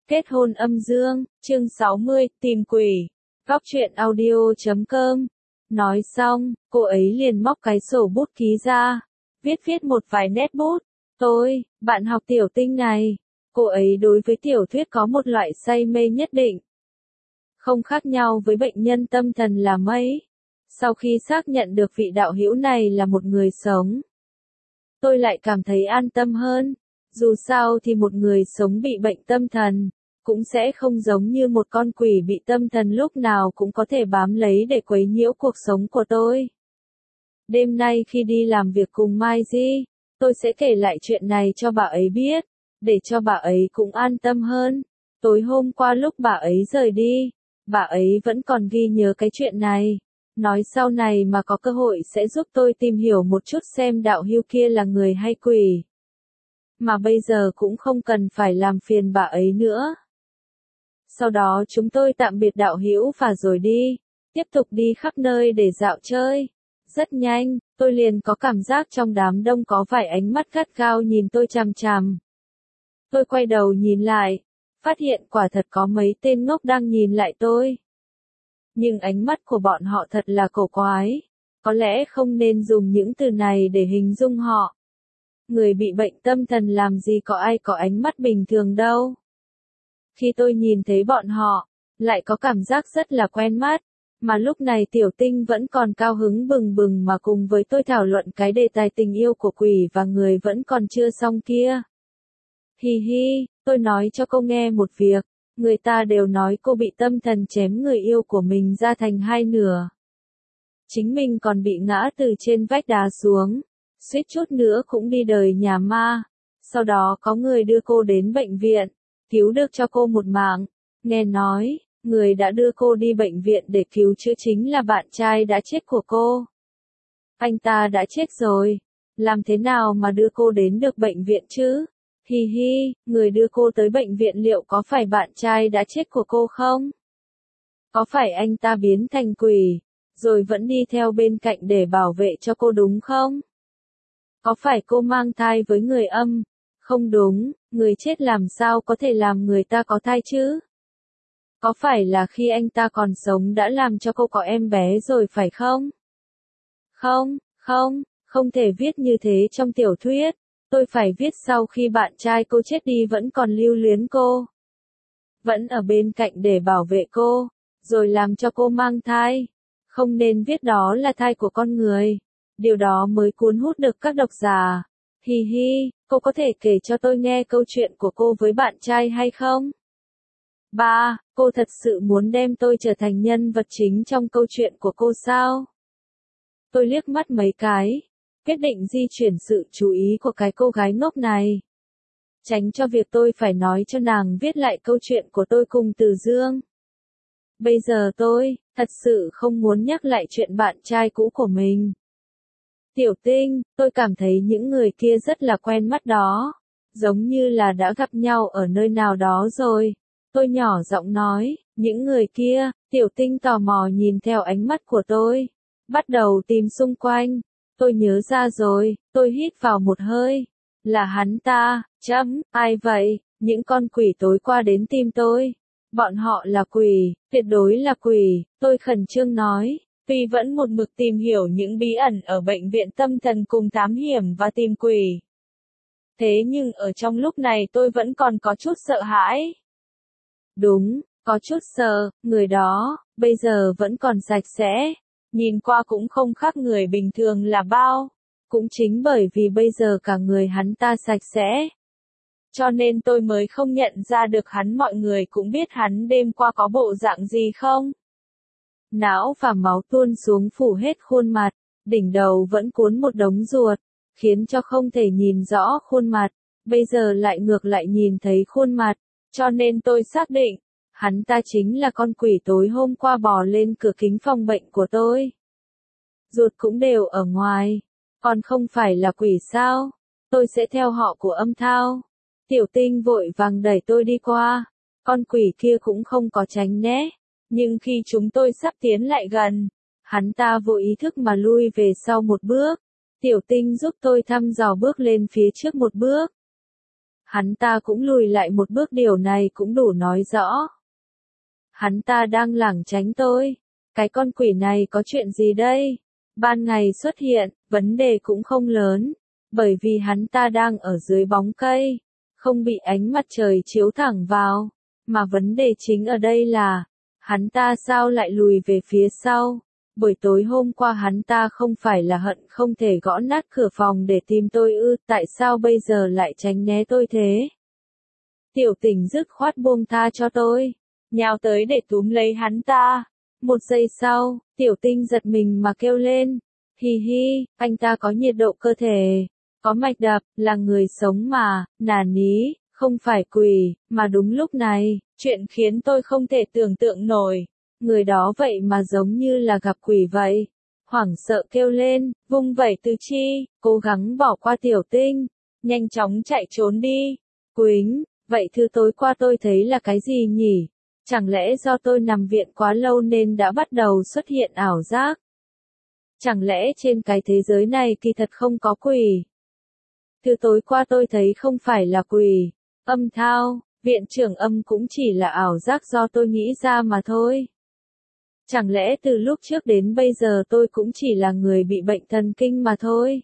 Kết hôn âm dương, chương 60, tìm quỷ. Góc truyện audio.com. Nói xong, cô ấy liền móc cái sổ bút ký ra, viết một vài nét bút. Tôi, bạn học tiểu tinh này. Cô ấy đối với tiểu thuyết có một loại say mê nhất định. Không khác nhau với bệnh nhân tâm thần là mấy. Sau khi xác nhận được vị đạo hữu này là một người sống, tôi lại cảm thấy an tâm hơn. Dù sao thì một người sống bị bệnh tâm thần cũng sẽ không giống như một con quỷ bị tâm thần lúc nào cũng có thể bám lấy để quấy nhiễu cuộc sống của tôi. Đêm nay khi đi làm việc cùng Mai Di, tôi sẽ kể lại chuyện này cho bà ấy biết, để cho bà ấy cũng an tâm hơn. Tối hôm qua lúc bà ấy rời đi, bà ấy vẫn còn ghi nhớ cái chuyện này, nói sau này mà có cơ hội sẽ giúp tôi tìm hiểu một chút xem đạo hữu kia là người hay quỷ. Mà bây giờ cũng không cần phải làm phiền bà ấy nữa. Sau đó chúng tôi tạm biệt đạo hữu và rồi đi, tiếp tục đi khắp nơi để dạo chơi. Rất nhanh, tôi liền có cảm giác trong đám đông có vài ánh mắt gắt gao nhìn tôi chằm chằm. Tôi quay đầu nhìn lại, phát hiện quả thật có mấy tên ngốc đang nhìn lại tôi. Nhưng ánh mắt của bọn họ thật là cổ quái, có lẽ không nên dùng những từ này để hình dung họ. Người bị bệnh tâm thần làm gì có ai có ánh mắt bình thường đâu. Khi tôi nhìn thấy bọn họ, lại có cảm giác rất là quen mắt, mà lúc này Tiểu Tinh vẫn còn cao hứng bừng bừng mà cùng với tôi thảo luận cái đề tài tình yêu của quỷ và người vẫn còn chưa xong kia. Hi hi, tôi nói cho cô nghe một việc, người ta đều nói cô bị tâm thần chém người yêu của mình ra thành hai nửa. Chính mình còn bị ngã từ trên vách đá xuống, suýt chút nữa cũng đi đời nhà ma. Sau đó có người đưa cô đến bệnh viện, cứu được cho cô một mạng. Nghe nói, người đã đưa cô đi bệnh viện để cứu chữa chính là bạn trai đã chết của cô. Anh ta đã chết rồi, làm thế nào mà đưa cô đến được bệnh viện chứ? Hi hi, người đưa cô tới bệnh viện liệu có phải bạn trai đã chết của cô không? Có phải anh ta biến thành quỷ, rồi vẫn đi theo bên cạnh để bảo vệ cho cô đúng không? Có phải cô mang thai với người âm? Không đúng, người chết làm sao có thể làm người ta có thai chứ? Có phải là khi anh ta còn sống đã làm cho cô có em bé rồi phải không? Không thể viết như thế trong tiểu thuyết. Tôi phải viết sau khi bạn trai cô chết đi vẫn còn lưu luyến cô, vẫn ở bên cạnh để bảo vệ cô, rồi làm cho cô mang thai. Không nên viết đó là thai của con người. Điều đó mới cuốn hút được các độc giả. Hi hi, cô có thể kể cho tôi nghe câu chuyện của cô với bạn trai hay không? Ba, cô thật sự muốn đem tôi trở thành nhân vật chính trong câu chuyện của cô sao? Tôi liếc mắt mấy cái, quyết định di chuyển sự chú ý của cái cô gái ngốc này, tránh cho việc tôi phải nói cho nàng viết lại câu chuyện của tôi cùng Từ Dương. Bây giờ tôi, thật sự không muốn nhắc lại chuyện bạn trai cũ của mình. Tiểu Tinh, tôi cảm thấy những người kia rất là quen mắt đó, giống như là đã gặp nhau ở nơi nào đó rồi. Tôi nhỏ giọng nói, những người kia. Tiểu Tinh tò mò nhìn theo ánh mắt của tôi, bắt đầu tìm xung quanh. Tôi nhớ ra rồi, tôi hít vào một hơi. Là hắn ta, ai vậy? Những con quỷ tối qua đến tìm tôi. Bọn họ là quỷ, tuyệt đối là quỷ, tôi khẩn trương nói. Tuy vẫn một mực tìm hiểu những bí ẩn ở bệnh viện tâm thần cùng thám hiểm và tìm quỷ. Thế nhưng ở trong lúc này tôi vẫn còn có chút sợ hãi. Đúng, có chút sợ, người đó, bây giờ vẫn còn sạch sẽ. Nhìn qua cũng không khác người bình thường là bao. Cũng chính bởi vì bây giờ cả người hắn ta sạch sẽ, cho nên tôi mới không nhận ra được hắn. Mọi người cũng biết hắn đêm qua có bộ dạng gì không? Não và máu tuôn xuống phủ hết khuôn mặt, đỉnh đầu vẫn cuốn một đống ruột, khiến cho không thể nhìn rõ khuôn mặt. Bây giờ lại ngược lại nhìn thấy khuôn mặt, cho nên tôi xác định, hắn ta chính là con quỷ tối hôm qua bò lên cửa kính phòng bệnh của tôi. Ruột cũng đều ở ngoài, còn không phải là quỷ sao? Tôi sẽ theo họ của Âm Thao. Tiểu Tinh vội vàng đẩy tôi đi qua, con quỷ kia cũng không có tránh né, nhưng khi chúng tôi sắp tiến lại gần, hắn ta vô ý thức mà lui về sau một bước. Tiểu Tinh giúp tôi thăm dò bước lên phía trước một bước. Hắn ta cũng lùi lại một bước, điều này cũng đủ nói rõ. Hắn ta đang lảng tránh tôi. Cái con quỷ này có chuyện gì đây? Ban ngày xuất hiện, vấn đề cũng không lớn, bởi vì hắn ta đang ở dưới bóng cây, không bị ánh mặt trời chiếu thẳng vào. Mà vấn đề chính ở đây là, hắn ta sao lại lùi về phía sau? Buổi tối hôm qua hắn ta không phải là hận không thể gõ nát cửa phòng để tìm tôi ư, tại sao bây giờ lại tránh né tôi thế? Tiểu Tình dứt khoát buông tha cho tôi, nhào tới để túm lấy hắn ta. Một giây sau, Tiểu Tinh giật mình mà kêu lên, hi hi, anh ta có nhiệt độ cơ thể, có mạch đập, là người sống mà, nà ní, không phải quỷ. Mà đúng lúc này, chuyện khiến tôi không thể tưởng tượng nổi. Người đó vậy mà giống như là gặp quỷ vậy. Hoảng sợ kêu lên, vung vẩy tứ chi, cố gắng bỏ qua Tiểu Tinh, nhanh chóng chạy trốn đi. Quýnh, vậy thứ tối qua tôi thấy là cái gì nhỉ? Chẳng lẽ do tôi nằm viện quá lâu nên đã bắt đầu xuất hiện ảo giác? Chẳng lẽ trên cái thế giới này kỳ thật không có quỷ? Thứ tối qua tôi thấy không phải là quỷ. Âm thao, viện trưởng Âm cũng chỉ là ảo giác do tôi nghĩ ra mà thôi. Chẳng lẽ từ lúc trước đến bây giờ tôi cũng chỉ là người bị bệnh thần kinh mà thôi?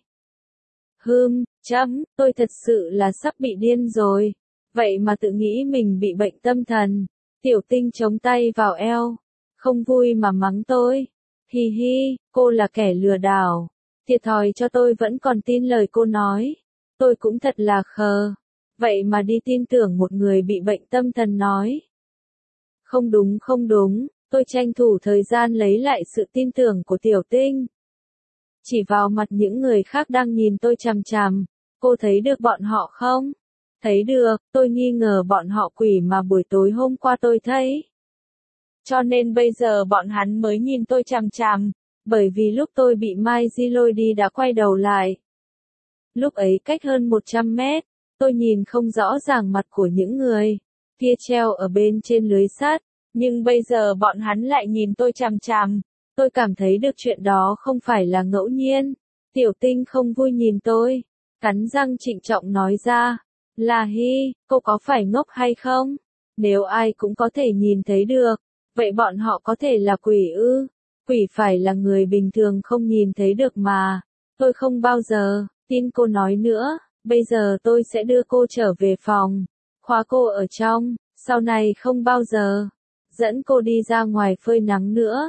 Tôi thật sự là sắp bị điên rồi. Vậy mà tự nghĩ mình bị bệnh tâm thần. Tiểu Tinh chống tay vào eo, không vui mà mắng tôi. Hi hi, cô là kẻ lừa đảo. Thiệt thòi cho tôi vẫn còn tin lời cô nói. Tôi cũng thật là khờ. Vậy mà đi tin tưởng một người bị bệnh tâm thần nói. Không đúng, tôi tranh thủ thời gian lấy lại sự tin tưởng của Tiểu Tinh. Chỉ vào mặt những người khác đang nhìn tôi chằm chằm. Cô thấy được bọn họ không? Thấy được, tôi nghi ngờ bọn họ quỷ mà buổi tối hôm qua tôi thấy. Cho nên bây giờ bọn hắn mới nhìn tôi chằm chằm, bởi vì lúc tôi bị Mai Di lôi đi đã quay đầu lại. Lúc ấy cách hơn 100 mét, tôi nhìn không rõ ràng mặt của những người kia treo ở bên trên lưới sắt, nhưng bây giờ bọn hắn lại nhìn tôi chằm chằm. Tôi cảm thấy được chuyện đó không phải là ngẫu nhiên. Tiểu Tinh không vui nhìn tôi, cắn răng trịnh trọng nói ra. Là Hi, cô có phải ngốc hay không? Nếu ai cũng có thể nhìn thấy được, vậy bọn họ có thể là quỷ ư? Quỷ phải là người bình thường không nhìn thấy được mà. Tôi không bao giờ tin cô nói nữa. Bây giờ tôi sẽ đưa cô trở về phòng, khóa cô ở trong, sau này không bao giờ dẫn cô đi ra ngoài phơi nắng nữa.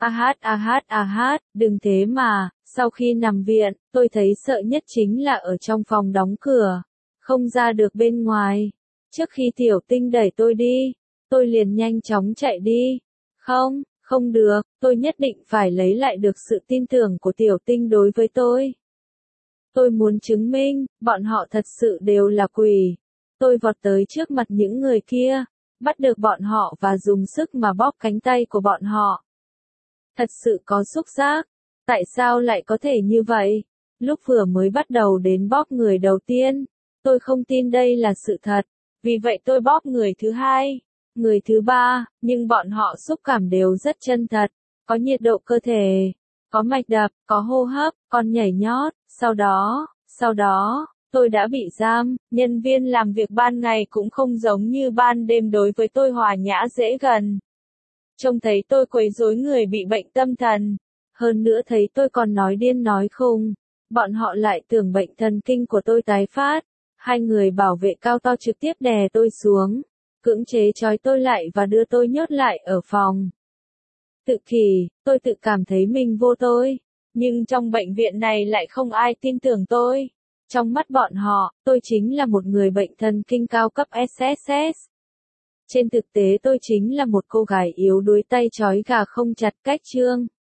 Đừng thế mà. Sau khi nằm viện, tôi thấy sợ nhất chính là ở trong phòng đóng cửa, không ra được bên ngoài. Trước khi Tiểu Tinh đẩy tôi đi, tôi liền nhanh chóng chạy đi. Không được, tôi nhất định phải lấy lại được sự tin tưởng của Tiểu Tinh đối với tôi. Tôi muốn chứng minh, bọn họ thật sự đều là quỷ. Tôi vọt tới trước mặt những người kia, bắt được bọn họ và dùng sức mà bóp cánh tay của bọn họ. Thật sự có xúc giác. Tại sao lại có thể như vậy? Lúc vừa mới bắt đầu đến bóp người đầu tiên, tôi không tin đây là sự thật. Vì vậy tôi bóp người thứ hai, người thứ ba, nhưng bọn họ xúc cảm đều rất chân thật. Có nhiệt độ cơ thể, có mạch đập, có hô hấp, còn nhảy nhót. Sau đó, tôi đã bị giam. Nhân viên làm việc ban ngày cũng không giống như ban đêm, đối với tôi hòa nhã dễ gần. Trông thấy tôi quấy rối người bị bệnh tâm thần. Hơn nữa thấy tôi còn nói điên nói khùng. Bọn họ lại tưởng bệnh thần kinh của tôi tái phát. Hai người bảo vệ cao to trực tiếp đè tôi xuống, cưỡng chế trói tôi lại và đưa tôi nhốt lại ở phòng. Tự kỷ, tôi tự cảm thấy mình vô tội. Nhưng trong bệnh viện này lại không ai tin tưởng tôi. Trong mắt bọn họ, tôi chính là một người bệnh thần kinh cao cấp SSS. Trên thực tế tôi chính là một cô gái yếu đuối tay trói gà không chặt. Cách chương